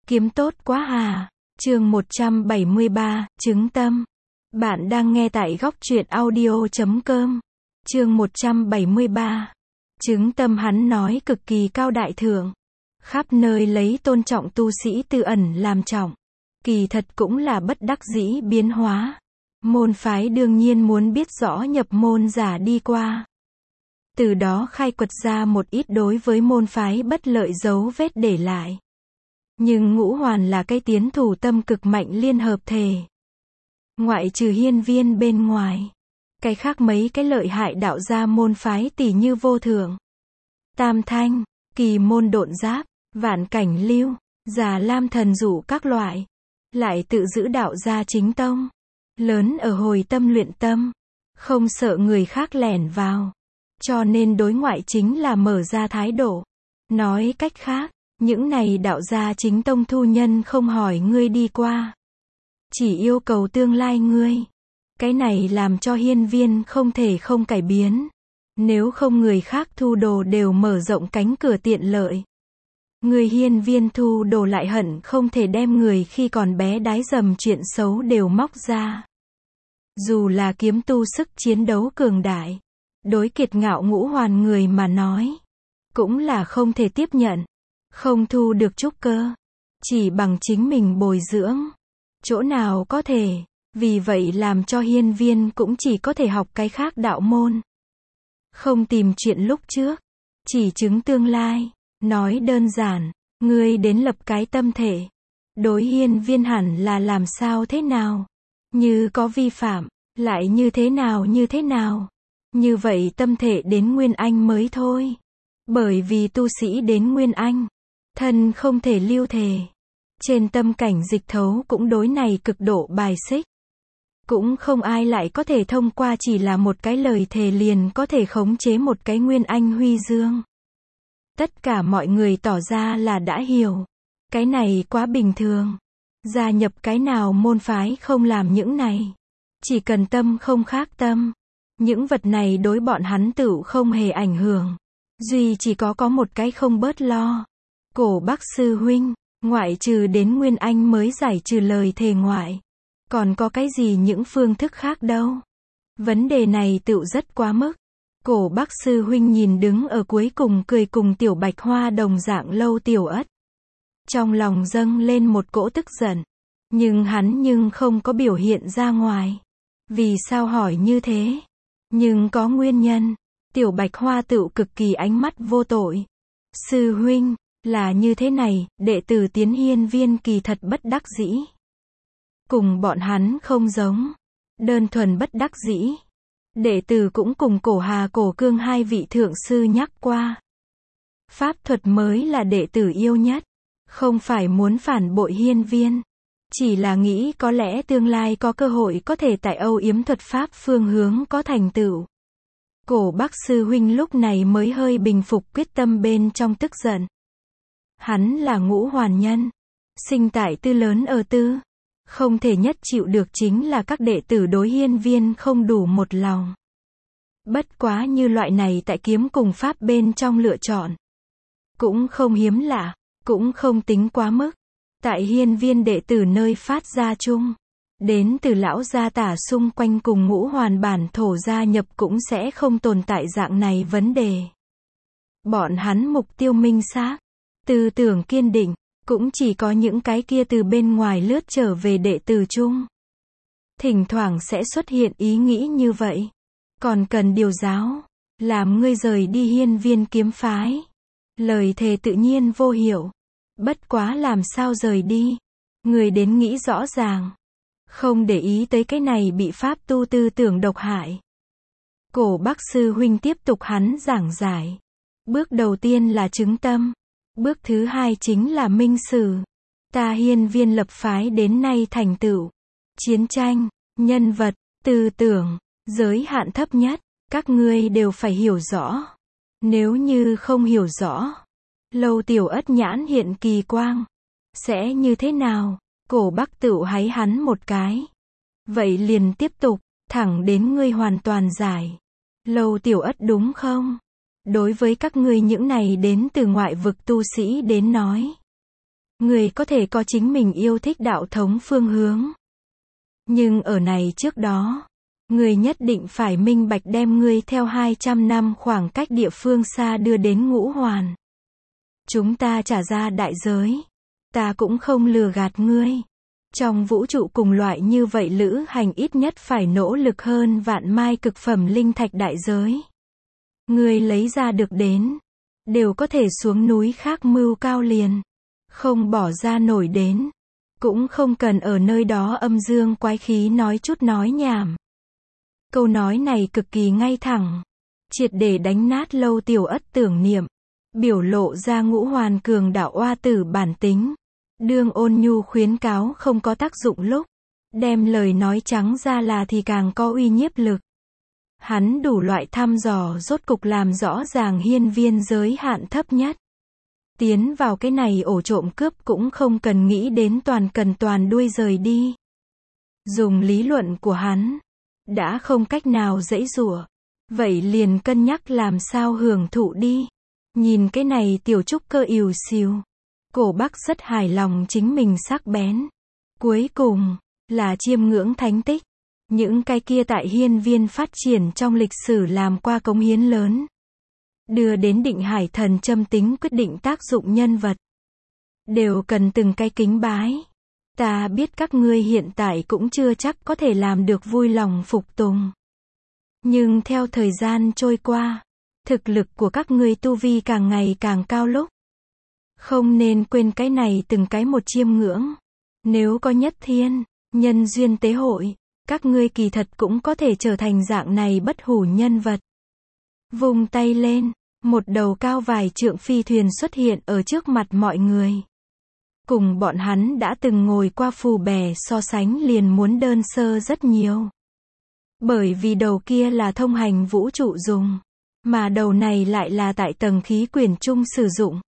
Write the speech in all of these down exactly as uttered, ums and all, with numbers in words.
Kiếm tốt quá hà. Chương một trăm bảy mươi ba, chứng tâm. Bạn đang nghe tại góc truyện audio chấm com. Chương một trăm bảy mươi ba. Chứng tâm hắn nói cực kỳ cao đại thượng. Khắp nơi lấy tôn trọng tu sĩ tư ẩn làm trọng. Kỳ thật cũng là bất đắc dĩ biến hóa. Môn phái đương nhiên muốn biết rõ nhập môn giả đi qua. Từ đó khai quật ra một ít đối với môn phái bất lợi dấu vết để lại. Nhưng ngũ hoàn là cái tiến thủ tâm cực mạnh liên hợp thể. Ngoại trừ hiên viên bên ngoài. Cái khác mấy cái lợi hại đạo gia môn phái tỷ như vô thượng, tam thanh, kỳ môn độn giáp, vạn cảnh lưu, già lam thần dụ các loại. Lại tự giữ đạo gia chính tông. Lớn ở hồi tâm luyện tâm. Không sợ người khác lẻn vào. Cho nên đối ngoại chính là mở ra thái độ. Nói cách khác, những này đạo gia chính tông thu nhân không hỏi ngươi đi qua. Chỉ yêu cầu tương lai ngươi. Cái này làm cho hiên viên không thể không cải biến. Nếu không người khác thu đồ đều mở rộng cánh cửa tiện lợi. Người hiên viên thu đồ lại hận không thể đem người khi còn bé đái dầm chuyện xấu đều móc ra. Dù là kiếm tu sức chiến đấu cường đại. Đối kiệt ngạo ngũ hoàn người mà nói. Cũng là không thể tiếp nhận. Không thu được trúc cơ. Chỉ bằng chính mình bồi dưỡng. Chỗ nào có thể. Vì vậy làm cho hiên viên cũng chỉ có thể học cái khác đạo môn. Không tìm chuyện lúc trước. Chỉ chứng tương lai. Nói đơn giản. Ngươi đến lập cái tâm thể. Đối hiên viên hẳn là làm sao thế nào. Như có vi phạm. Lại như thế nào như thế nào. Như vậy tâm thể đến Nguyên Anh mới thôi. Bởi vì tu sĩ đến Nguyên Anh. Thân không thể lưu thể. Trên tâm cảnh dịch thấu cũng đối này cực độ bài xích. Cũng không ai lại có thể thông qua chỉ là một cái lời thề liền có thể khống chế một cái Nguyên Anh huy dương. Tất cả mọi người tỏ ra là đã hiểu. Cái này quá bình thường. Gia nhập cái nào môn phái không làm những này. Chỉ cần tâm không khác tâm. Những vật này đối bọn hắn tự không hề ảnh hưởng. Duy chỉ có có một cái không bớt lo. Cổ Bắc sư huynh, ngoại trừ đến Nguyên Anh mới giải trừ lời thề ngoại. Còn có cái gì những phương thức khác đâu. Vấn đề này tự rất quá mức. Cổ Bắc sư huynh nhìn đứng ở cuối cùng cười cùng tiểu bạch hoa đồng dạng lâu tiểu ất. Trong lòng dâng lên một cỗ tức giận. Nhưng hắn nhưng không có biểu hiện ra ngoài. Vì sao hỏi như thế? Nhưng có nguyên nhân. Tiểu bạch hoa tự cực kỳ ánh mắt vô tội. Sư huynh, là như thế này, đệ tử tiến hiên viên kỳ thật bất đắc dĩ. Cùng bọn hắn không giống. Đơn thuần bất đắc dĩ. Đệ tử cũng cùng cổ hà cổ cương hai vị thượng sư nhắc qua. Pháp thuật mới là đệ tử yêu nhất. Không phải muốn phản bội hiên viên. Chỉ là nghĩ có lẽ tương lai có cơ hội có thể tại âu yếm thuật pháp phương hướng có thành tựu. Cổ Bắc sư huynh lúc này mới hơi bình phục quyết tâm bên trong tức giận. Hắn là ngũ hoàn nhân. Sinh tại tư lớn ở tư. Không thể nhất chịu được chính là các đệ tử đối hiên viên không đủ một lòng. Bất quá như loại này tại kiếm cùng pháp bên trong lựa chọn. Cũng không hiếm lạ. Cũng không tính quá mức. Tại hiên viên đệ tử nơi phát ra chung. Đến từ lão gia tả xung quanh cùng ngũ hoàn bản thổ gia nhập cũng sẽ không tồn tại dạng này vấn đề. Bọn hắn mục tiêu minh xác. Tư tưởng kiên định. Cũng chỉ có những cái kia từ bên ngoài lướt trở về đệ tử chung. Thỉnh thoảng sẽ xuất hiện ý nghĩ như vậy. Còn cần điều giáo. Làm ngươi rời đi hiên viên kiếm phái. Lời thề tự nhiên vô hiệu. Bất quá làm sao rời đi. Người đến nghĩ rõ ràng. Không để ý tới cái này bị pháp tu tư tưởng độc hại. Cổ Bắc sư huynh tiếp tục hắn giảng giải. Bước đầu tiên là chứng tâm. Bước thứ hai chính là minh sử. Ta hiên viên lập phái đến nay thành tựu. Chiến tranh, nhân vật, tư tưởng, giới hạn thấp nhất. Các ngươi đều phải hiểu rõ. Nếu như không hiểu rõ. Lâu tiểu ất nhãn hiện kỳ quang. Sẽ như thế nào? Cổ Bắc tự háy hắn một cái. Vậy liền tiếp tục. Thẳng đến ngươi hoàn toàn giải. Lâu tiểu ất đúng không? Đối với các ngươi những này đến từ ngoại vực tu sĩ đến nói. Người có thể có chính mình yêu thích đạo thống phương hướng. Nhưng ở này trước đó, người nhất định phải minh bạch đem ngươi theo hai trăm năm khoảng cách địa phương xa đưa đến ngũ hoàn. Chúng ta trả ra đại giới. Ta cũng không lừa gạt ngươi. Trong vũ trụ cùng loại như vậy lữ hành ít nhất phải nỗ lực hơn vạn mai cực phẩm linh thạch đại giới. Ngươi lấy ra được đến, đều có thể xuống núi khác mưu cao liền. Không bỏ ra nổi đến. Cũng không cần ở nơi đó âm dương quái khí nói chút nói nhảm. Câu nói này cực kỳ ngay thẳng. Triệt để đánh nát Lâu Tiểu Ất tưởng niệm. Biểu lộ ra ngũ hoàn cường đạo oa tử bản tính. Đương ôn nhu khuyến cáo không có tác dụng lúc. Đem lời nói trắng ra là thì càng có uy nhiếp lực. Hắn đủ loại thăm dò rốt cục làm rõ ràng hiên viên giới hạn thấp nhất. Tiến vào cái này ổ trộm cướp cũng không cần nghĩ đến toàn cần toàn đuôi rời đi. Dùng lý luận của hắn, đã không cách nào dãy rủa, vậy liền cân nhắc làm sao hưởng thụ đi. Nhìn cái này tiểu trúc cơ ìu xìu. Cổ Bắc rất hài lòng chính mình sắc bén. Cuối cùng, là chiêm ngưỡng thánh tích. Những cái kia tại hiên viên phát triển trong lịch sử làm qua cống hiến lớn. Đưa đến định hải thần châm tính quyết định tác dụng nhân vật. Đều cần từng cái kính bái. Ta biết các ngươi hiện tại cũng chưa chắc có thể làm được vui lòng phục tùng. Nhưng theo thời gian trôi qua, thực lực của các ngươi tu vi càng ngày càng cao lúc. Không nên quên cái này từng cái một chiêm ngưỡng. Nếu có nhất thiên, nhân duyên tế hội, các ngươi kỳ thật cũng có thể trở thành dạng này bất hủ nhân vật. Vung tay lên, một đầu cao vài trượng phi thuyền xuất hiện ở trước mặt mọi người. Cùng bọn hắn đã từng ngồi qua phù bè so sánh liền muốn đơn sơ rất nhiều. Bởi vì đầu kia là thông hành vũ trụ dùng, mà đầu này lại là tại tầng khí quyển chung sử dụng.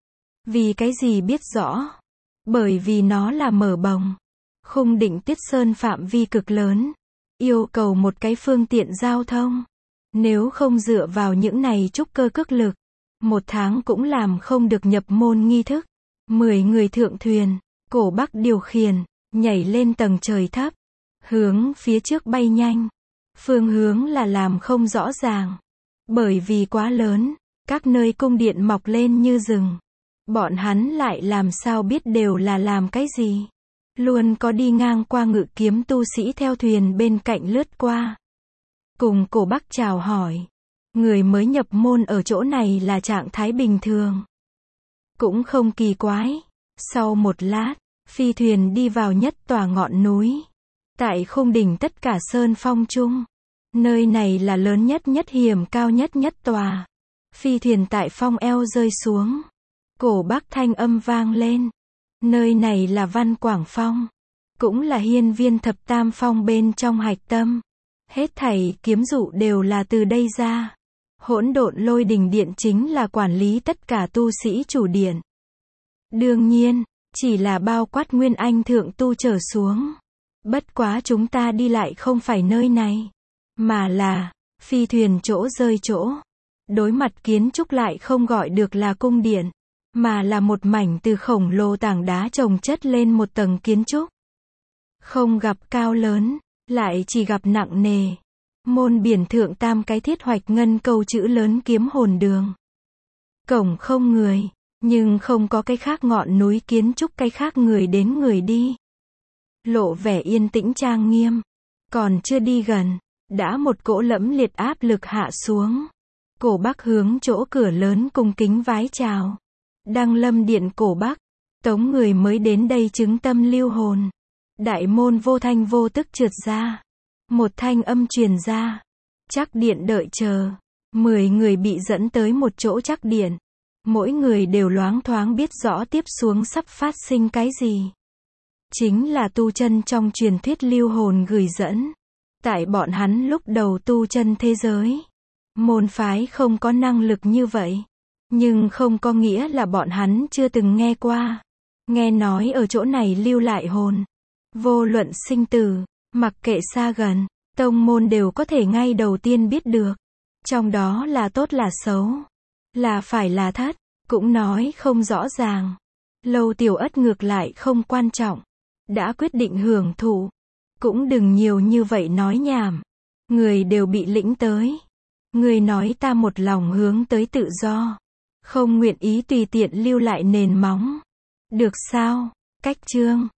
Vì cái gì biết rõ? Bởi vì nó là mở bồng. Khung đỉnh Tiết Sơn phạm vi cực lớn. Yêu cầu một cái phương tiện giao thông. Nếu không dựa vào những này trúc cơ cước lực, một tháng cũng làm không được nhập môn nghi thức. Mười người thượng thuyền, Cổ Bắc điều khiển, nhảy lên tầng trời thấp, hướng phía trước bay nhanh. Phương hướng là làm không rõ ràng. Bởi vì quá lớn, các nơi cung điện mọc lên như rừng. Bọn hắn lại làm sao biết đều là làm cái gì. Luôn có đi ngang qua ngự kiếm tu sĩ theo thuyền bên cạnh lướt qua. Cùng Cổ Bắc chào hỏi. Người mới nhập môn ở chỗ này là trạng thái bình thường. Cũng không kỳ quái. Sau một lát, phi thuyền đi vào nhất tòa ngọn núi. Tại khung đỉnh tất cả sơn phong chung. Nơi này là lớn nhất nhất hiểm cao nhất nhất tòa. Phi thuyền tại phong eo rơi xuống. Cổ Bắc thanh âm vang lên. Nơi này là Văn Quảng Phong. Cũng là hiên viên thập tam phong bên trong hạch tâm. Hết thảy kiếm dụ đều là từ đây ra. Hỗn độn lôi đình điện chính là quản lý tất cả tu sĩ chủ điện. Đương nhiên, chỉ là bao quát nguyên anh thượng tu trở xuống. Bất quá chúng ta đi lại không phải nơi này. Mà là, phi thuyền chỗ rơi chỗ. Đối mặt kiến trúc lại không gọi được là cung điện. Mà là một mảnh từ khổng lồ tảng đá chồng chất lên một tầng kiến trúc. Không gặp cao lớn, lại chỉ gặp nặng nề. Môn biển thượng tam cái thiết hoạch ngân câu chữ lớn kiếm hồn đường. Cổng không người, nhưng không có cái khác ngọn núi kiến trúc cái khác người đến người đi. Lộ vẻ yên tĩnh trang nghiêm. Còn chưa đi gần, đã một cỗ lẫm liệt áp lực hạ xuống. Cổ Bắc hướng chỗ cửa lớn cung kính vái chào. Đăng Lâm điện Cổ Bắc, tống người mới đến đây chứng tâm lưu hồn. Đại môn vô thanh vô tức trượt ra. Một thanh âm truyền ra. Chắc điện đợi chờ. Mười người bị dẫn tới một chỗ chắc điện. Mỗi người đều loáng thoáng biết rõ tiếp xuống sắp phát sinh cái gì. Chính là tu chân trong truyền thuyết lưu hồn gửi dẫn. Tại bọn hắn lúc đầu tu chân thế giới, môn phái không có năng lực như vậy. Nhưng không có nghĩa là bọn hắn chưa từng nghe qua. Nghe nói ở chỗ này lưu lại hồn. Vô luận sinh tử, mặc kệ xa gần, tông môn đều có thể ngay đầu tiên biết được. Trong đó là tốt là xấu, là phải là thất, cũng nói không rõ ràng. Lâu Tiểu Ất ngược lại không quan trọng. Đã quyết định hưởng thụ. Cũng đừng nhiều như vậy nói nhảm. Người đều bị lĩnh tới. Người nói ta một lòng hướng tới tự do. Không nguyện ý tùy tiện lưu lại nền móng. Được sao? Cách chương